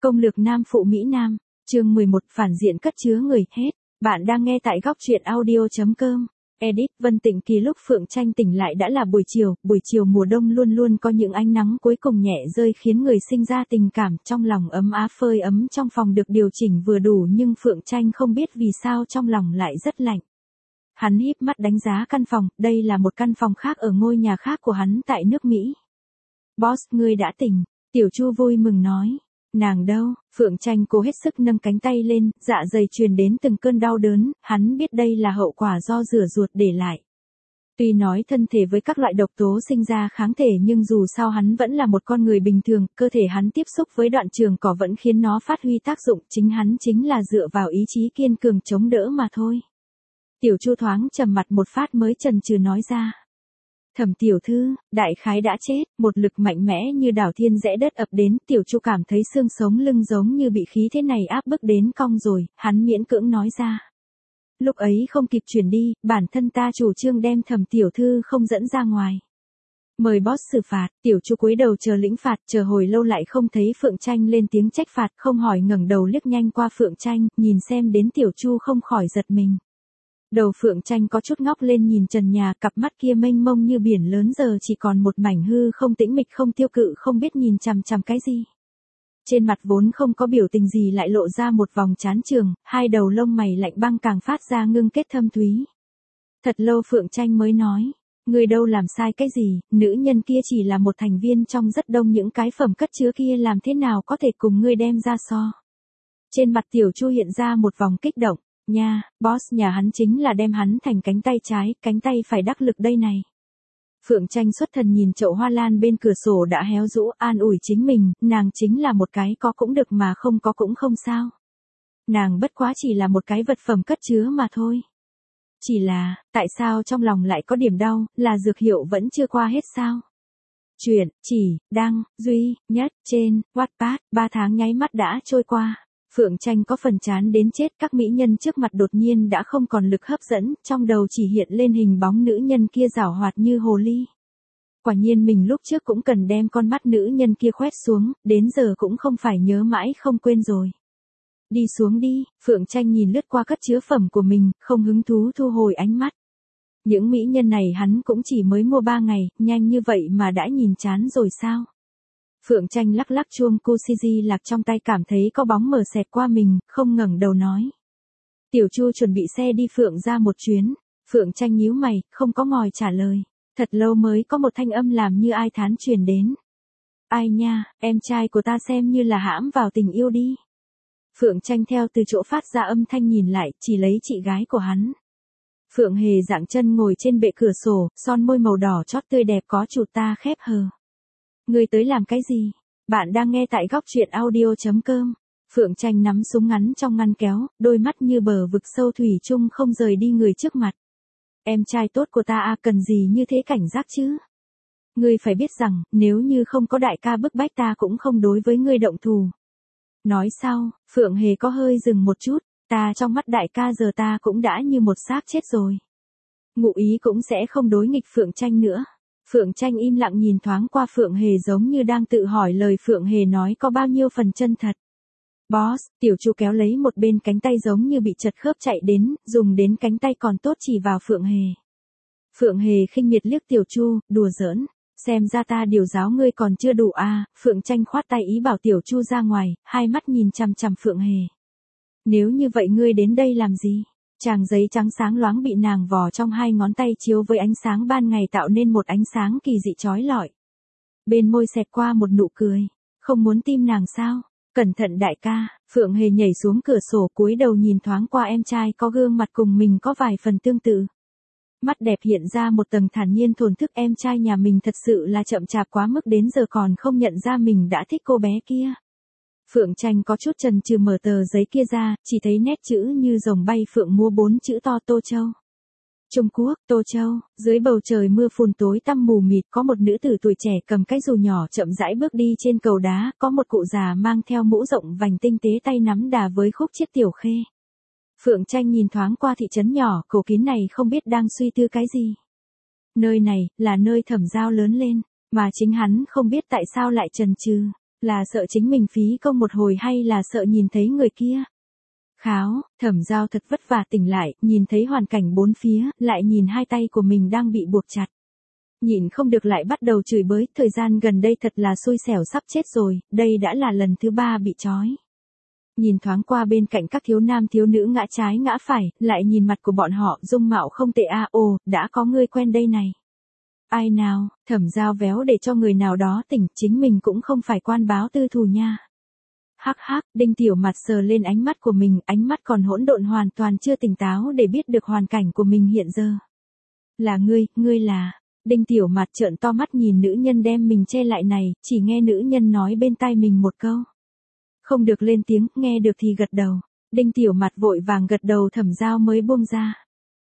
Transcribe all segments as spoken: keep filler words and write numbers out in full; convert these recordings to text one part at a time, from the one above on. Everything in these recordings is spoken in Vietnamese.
Công lược nam phụ Mỹ Nam, chương mười một phản diện cất chứa người, hết. Bạn đang nghe tại góc truyện audio chấm com. Edit, Vân Tịnh Kỳ lúc Phượng Tranh tỉnh lại đã là buổi chiều, buổi chiều mùa đông luôn luôn có những ánh nắng cuối cùng nhẹ rơi khiến người sinh ra tình cảm trong lòng ấm áp, phơi ấm trong phòng được điều chỉnh vừa đủ, nhưng Phượng Tranh không biết vì sao trong lòng lại rất lạnh. Hắn híp mắt đánh giá căn phòng, đây là một căn phòng khác ở ngôi nhà khác của hắn tại nước Mỹ. Boss, ngươi đã tỉnh, Tiểu Chu vui mừng nói. Nàng đâu? Phượng Tranh cố hết sức nâng cánh tay lên, dạ dày truyền đến từng cơn đau đớn, hắn biết đây là hậu quả do rửa ruột để lại. Tuy nói thân thể với các loại độc tố sinh ra kháng thể, nhưng dù sao hắn vẫn là một con người bình thường, cơ thể hắn tiếp xúc với đoạn trường cỏ vẫn khiến nó phát huy tác dụng, chính hắn chính là dựa vào ý chí kiên cường chống đỡ mà thôi. Tiểu Chu thoáng trầm mặt một phát mới chần chừ nói ra. Thẩm tiểu thư, đại khái đã chết, một lực mạnh mẽ như đảo thiên rẽ đất ập đến, Tiểu Chu cảm thấy xương sống lưng giống như bị khí thế này áp bức đến cong rồi, hắn miễn cưỡng nói ra. Lúc ấy không kịp chuyển đi, bản thân ta chủ trương đem Thẩm tiểu thư không dẫn ra ngoài. Mời boss xử phạt, Tiểu Chu cúi đầu chờ lĩnh phạt, chờ hồi lâu lại không thấy Phượng Tranh lên tiếng trách phạt, không hỏi ngẩng đầu liếc nhanh qua Phượng Tranh, nhìn xem đến Tiểu Chu không khỏi giật mình. Đầu Phượng Tranh có chút ngóc lên nhìn trần nhà, cặp mắt kia mênh mông như biển lớn giờ chỉ còn một mảnh hư không, tĩnh mịch không tiêu cự, không biết nhìn chằm chằm cái gì. Trên mặt vốn không có biểu tình gì lại lộ ra một vòng trán trường, hai đầu lông mày lạnh băng càng phát ra ngưng kết thâm thúy. Thật lâu Phượng Tranh mới nói, người đâu làm sai cái gì, nữ nhân kia chỉ là một thành viên trong rất đông những cái phẩm cất chứa kia, làm thế nào có thể cùng ngươi đem ra so. Trên mặt Tiểu Chu hiện ra một vòng kích động. Nha, boss nhà hắn chính là đem hắn thành cánh tay trái, cánh tay phải đắc lực đây này. Phượng Tranh xuất thần nhìn chậu hoa lan bên cửa sổ đã héo rũ, an ủi chính mình, nàng chính là một cái có cũng được mà không có cũng không sao. Nàng bất quá chỉ là một cái vật phẩm cất chứa mà thôi. Chỉ là, tại sao trong lòng lại có điểm đau, là dược hiệu vẫn chưa qua hết sao? Chuyện, chỉ, đăng, duy, nhất, trên, Wattpad, ba tháng nháy mắt đã trôi qua. Phượng Tranh có phần chán đến chết, các mỹ nhân trước mặt đột nhiên đã không còn lực hấp dẫn, trong đầu chỉ hiện lên hình bóng nữ nhân kia giảo hoạt như hồ ly. Quả nhiên mình lúc trước cũng cần đem con mắt nữ nhân kia khoét xuống, đến giờ cũng không phải nhớ mãi không quên rồi. Đi xuống đi, Phượng Tranh nhìn lướt qua cất chứa phẩm của mình, không hứng thú thu hồi ánh mắt. Những mỹ nhân này hắn cũng chỉ mới mua ba ngày, nhanh như vậy mà đã nhìn chán rồi sao? Phượng Tranh lắc lắc chuông cô xê giê lạc trong tay, cảm thấy có bóng mờ xẹt qua mình, không ngẩng đầu nói. Tiểu Chu chuẩn bị xe đi Phượng ra một chuyến. Phượng Tranh nhíu mày, không có ngòi trả lời. Thật lâu mới có một thanh âm làm như ai thán truyền đến. Ai nha, em trai của ta xem như là hãm vào tình yêu đi. Phượng Tranh theo từ chỗ phát ra âm thanh nhìn lại, chỉ lấy chị gái của hắn. Phượng Hề dạng chân ngồi trên bệ cửa sổ, son môi màu đỏ chót tươi đẹp có chuột ta khép hờ. Ngươi tới làm cái gì? Bạn đang nghe tại góc truyện audio chấm com. Phượng Tranh nắm súng ngắn trong ngăn kéo, đôi mắt như bờ vực sâu thủy chung không rời đi người trước mặt. Em trai tốt của ta à, cần gì như thế cảnh giác chứ? Ngươi phải biết rằng, nếu như không có đại ca bức bách ta cũng không đối với ngươi động thủ. Nói sau, Phượng Hề có hơi dừng một chút, ta trong mắt đại ca giờ ta cũng đã như một xác chết rồi. Ngụ ý cũng sẽ không đối nghịch Phượng Tranh nữa. Phượng Tranh im lặng nhìn thoáng qua Phượng Hề giống như đang tự hỏi lời Phượng Hề nói có bao nhiêu phần chân thật. Boss, Tiểu Chu kéo lấy một bên cánh tay giống như bị chật khớp chạy đến, dùng đến cánh tay còn tốt chỉ vào Phượng Hề. Phượng Hề khinh miệt liếc Tiểu Chu, đùa giỡn, xem ra ta điều giáo ngươi còn chưa đủ à, Phượng Tranh khoát tay ý bảo Tiểu Chu ra ngoài, hai mắt nhìn chằm chằm Phượng Hề. Nếu như vậy ngươi đến đây làm gì? Tràng giấy trắng sáng loáng bị nàng vò trong hai ngón tay chiếu với ánh sáng ban ngày tạo nên một ánh sáng kỳ dị chói lọi. Bên môi xẹt qua một nụ cười. Không muốn tim nàng sao? Cẩn thận đại ca. Phượng Hề nhảy xuống cửa sổ cúi đầu nhìn thoáng qua em trai có gương mặt cùng mình có vài phần tương tự. Mắt đẹp hiện ra một tầng thản nhiên thổn thức, em trai nhà mình thật sự là chậm chạp quá mức đến giờ còn không nhận ra mình đã thích cô bé kia. Phượng Tranh có chút chần chừ mở tờ giấy kia ra, chỉ thấy nét chữ như rồng bay phượng múa bốn chữ to Tô Châu. Trung Quốc, Tô Châu, dưới bầu trời mưa phùn tối tăm mù mịt có một nữ tử tuổi trẻ cầm cái dù nhỏ chậm rãi bước đi trên cầu đá, có một cụ già mang theo mũ rộng vành tinh tế tay nắm đà với khúc chiết tiểu khê. Phượng Tranh nhìn thoáng qua thị trấn nhỏ cổ kín này không biết đang suy tư cái gì. Nơi này, là nơi Thẩm Giao lớn lên, mà chính hắn không biết tại sao lại chần chừ. Là sợ chính mình phí công một hồi hay là sợ nhìn thấy người kia? Kháo, Thẩm Giao thật vất vả tỉnh lại, nhìn thấy hoàn cảnh bốn phía, lại nhìn hai tay của mình đang bị buộc chặt. Nhịn không được lại bắt đầu chửi bới, thời gian gần đây thật là xui xẻo sắp chết rồi, đây đã là lần thứ ba bị trói. Nhìn thoáng qua bên cạnh các thiếu nam thiếu nữ ngã trái ngã phải, lại nhìn mặt của bọn họ, dung mạo không tệ a, ồ, đã có người quen đây này. Ai nào, Thẩm Giao véo để cho người nào đó tỉnh, chính mình cũng không phải quan báo tư thù nha. Hắc hắc, Đinh Tiểu Mặt sờ lên ánh mắt của mình, ánh mắt còn hỗn độn hoàn toàn chưa tỉnh táo để biết được hoàn cảnh của mình hiện giờ. Là ngươi, ngươi là... Đinh Tiểu Mặt trợn to mắt nhìn nữ nhân đem mình che lại này, chỉ nghe nữ nhân nói bên tai mình một câu. Không được lên tiếng, nghe được thì gật đầu. Đinh Tiểu Mặt vội vàng gật đầu, Thẩm Giao mới buông ra.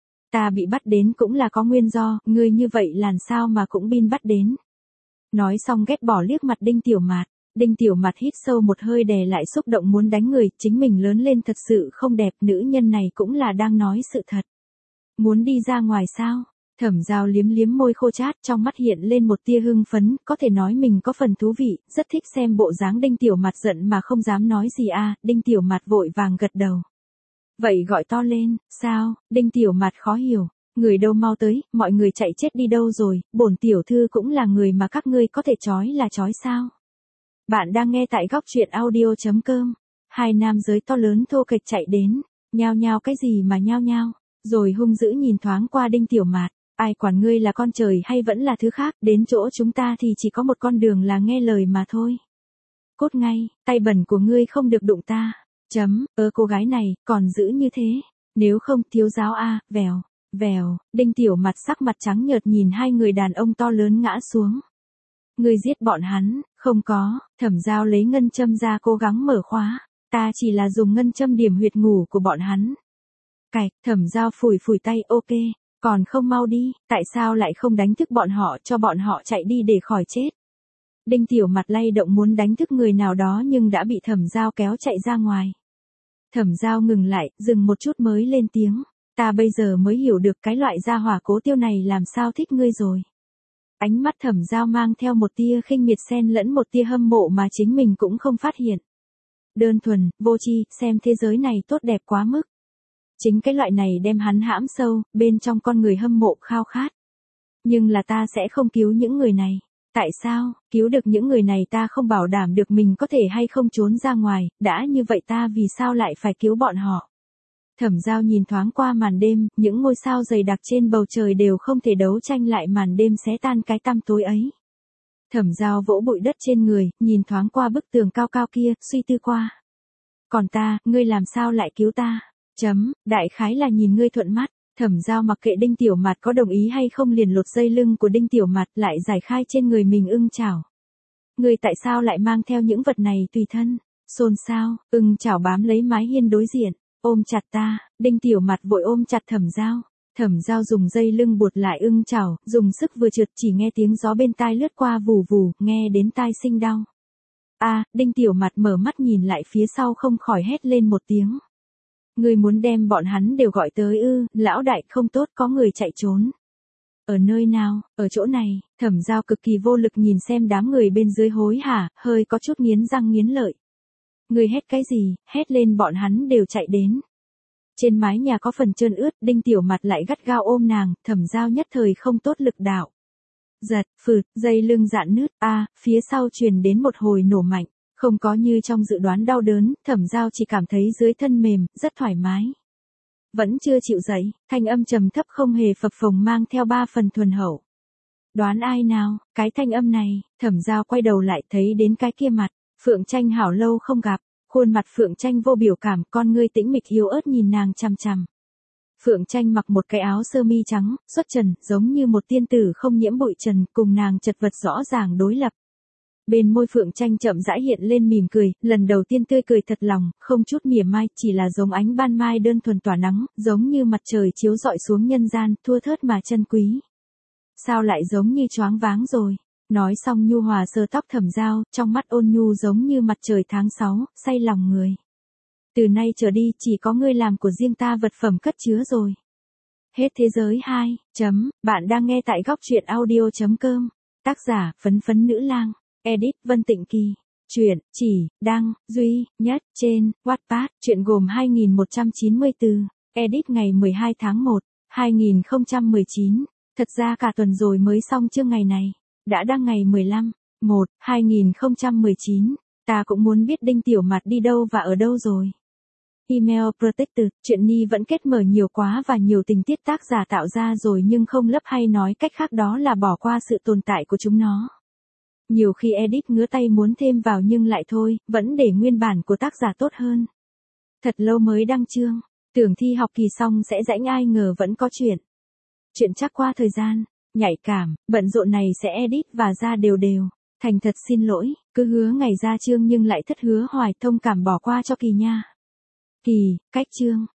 Ta bị bắt đến cũng là có nguyên do, ngươi như vậy làm sao mà cũng bin bắt đến. Nói xong ghét bỏ liếc mặt Đinh Tiểu Mặt. Đinh Tiểu Mặt hít sâu một hơi đè lại xúc động muốn đánh người, chính mình lớn lên thật sự không đẹp, nữ nhân này cũng là đang nói sự thật. Muốn đi ra ngoài sao? Thẩm Giao liếm liếm môi khô chát, trong mắt hiện lên một tia hưng phấn, có thể nói mình có phần thú vị, rất thích xem bộ dáng Đinh Tiểu Mặt giận mà không dám nói gì a. Đinh Tiểu Mặt vội vàng gật đầu. Vậy gọi to lên, sao? Đinh Tiểu Mặt khó hiểu, người đâu mau tới, mọi người chạy chết đi đâu rồi, bổn tiểu thư cũng là người mà các ngươi có thể trói là trói sao? Bạn đang nghe tại góc truyện audio chấm com. Hai nam giới to lớn thô kệch chạy đến, nhao nhao cái gì mà nhao nhao, rồi hung dữ nhìn thoáng qua Đinh Tiểu Mặt. Ai quản ngươi là con trời hay vẫn là thứ khác, đến chỗ chúng ta thì chỉ có một con đường là nghe lời mà thôi. Cút ngay, tay bẩn của ngươi không được đụng ta. Chấm, ơ cô gái này, còn giữ như thế. Nếu không, thiếu giáo a, vèo, vèo, Đinh Tiểu Mặt sắc mặt trắng nhợt nhìn hai người đàn ông to lớn ngã xuống. Ngươi giết bọn hắn, không có, Thẩm Giao lấy ngân châm ra cố gắng mở khóa. Ta chỉ là dùng ngân châm điểm huyệt ngủ của bọn hắn. Cạch, Thẩm Giao phủi phủi tay, ok. Còn không mau đi, tại sao lại không đánh thức bọn họ cho bọn họ chạy đi để khỏi chết. Đinh Tiểu Mặt lay động muốn đánh thức người nào đó nhưng đã bị Thẩm Giao kéo chạy ra ngoài. Thẩm Giao ngừng lại, dừng một chút mới lên tiếng. Ta bây giờ mới hiểu được cái loại gia hỏa Cố Tiêu này làm sao thích ngươi rồi. Ánh mắt Thẩm Giao mang theo một tia khinh miệt xen lẫn một tia hâm mộ mà chính mình cũng không phát hiện. Đơn thuần, vô tri, xem thế giới này tốt đẹp quá mức. Chính cái loại này đem hắn hãm sâu, bên trong con người hâm mộ khao khát. Nhưng là ta sẽ không cứu những người này. Tại sao, cứu được những người này ta không bảo đảm được mình có thể hay không trốn ra ngoài, đã như vậy ta vì sao lại phải cứu bọn họ. Thẩm Giao nhìn thoáng qua màn đêm, những ngôi sao dày đặc trên bầu trời đều không thể đấu tranh lại màn đêm xé tan cái tăm tối ấy. Thẩm Giao vỗ bụi đất trên người, nhìn thoáng qua bức tường cao cao kia, suy tư qua. Còn ta, ngươi làm sao lại cứu ta? Chấm, đại khái là nhìn ngươi thuận mắt. Thẩm Giao mặc kệ Đinh Tiểu Mặt có đồng ý hay không liền lột dây lưng của Đinh Tiểu Mặt lại giải khai trên người mình ưng chảo. Ngươi tại sao lại mang theo những vật này tùy thân? Xôn xao, ưng chảo bám lấy mái hiên đối diện, ôm chặt ta. Đinh Tiểu Mặt vội ôm chặt Thẩm Giao. Thẩm Giao dùng dây lưng buộc lại ưng chảo, dùng sức vừa trượt chỉ nghe tiếng gió bên tai lướt qua vù vù, nghe đến tai sinh đau. A, à, Đinh Tiểu Mặt mở mắt nhìn lại phía sau không khỏi hét lên một tiếng. Ngươi muốn đem bọn hắn đều gọi tới ư? Lão đại không tốt, có người chạy trốn. Ở nơi nào? Ở chỗ này. Thẩm Giao cực kỳ vô lực nhìn xem đám người bên dưới hối hả, hơi có chút nghiến răng nghiến lợi. Ngươi hét cái gì? Hét lên bọn hắn đều chạy đến. Trên mái nhà có phần trơn ướt, Đinh Tiểu Mặt lại gắt gao ôm nàng, Thẩm Giao nhất thời không tốt lực đạo. Giật, phượt, dây lưng dạn nứt, a, à, phía sau truyền đến một hồi nổ mạnh. Không có như trong dự đoán đau đớn, Thẩm Giao chỉ cảm thấy dưới thân mềm, rất thoải mái. Vẫn chưa chịu dậy, thanh âm trầm thấp không hề phập phồng mang theo ba phần thuần hậu. Đoán ai nào, cái thanh âm này, Thẩm Giao quay đầu lại thấy đến cái kia mặt, Phượng Tranh hảo lâu không gặp, khuôn mặt Phượng Tranh vô biểu cảm, con ngươi tĩnh mịch yếu ớt nhìn nàng chằm chằm. Phượng Tranh mặc một cái áo sơ mi trắng, xuất trần, giống như một tiên tử không nhiễm bụi trần, cùng nàng chật vật rõ ràng đối lập. Bên môi Phượng Tranh chậm rãi hiện lên mỉm cười, lần đầu tiên tươi cười thật lòng, không chút mỉa mai, chỉ là giống ánh ban mai đơn thuần tỏa nắng, giống như mặt trời chiếu rọi xuống nhân gian, thua thớt mà chân quý. Sao lại giống như choáng váng rồi? Nói xong nhu hòa sờ tóc Thẩm Giao, trong mắt ôn nhu giống như mặt trời tháng sáu, say lòng người. Từ nay trở đi chỉ có ngươi làm của riêng ta vật phẩm cất chứa rồi. Hết thế giới hai, chấm, bạn đang nghe tại góc truyện audio chấm com. Tác giả, Phấn Phấn Nữ Lang. Edit, Vân Tịnh Kỳ. Chuyện, chỉ, đăng, duy, nhất, trên, Wattpad, chuyện gồm hai nghìn một trăm chín mươi từ, edit ngày mười hai tháng một, hai nghìn không trăm mười chín, thật ra cả tuần rồi mới xong chương ngày này, đã đăng ngày mười lăm, một, hai nghìn không trăm mười chín, ta cũng muốn biết Đinh Tiểu Mặt đi đâu và ở đâu rồi. Email Protected, chuyện Ni vẫn kết mở nhiều quá và nhiều tình tiết tác giả tạo ra rồi nhưng không lấp hay nói cách khác đó là bỏ qua sự tồn tại của chúng nó. Nhiều khi edit ngứa tay muốn thêm vào nhưng lại thôi, vẫn để nguyên bản của tác giả tốt hơn. Thật lâu mới đăng chương, tưởng thi học kỳ xong sẽ rãnh ai ngờ vẫn có chuyện. Chuyện chắc qua thời gian, nhạy cảm, bận rộn này sẽ edit và ra đều đều. Thành thật xin lỗi, cứ hứa ngày ra chương nhưng lại thất hứa hoài, thông cảm bỏ qua cho Kỳ nha. Kỳ, cách chương.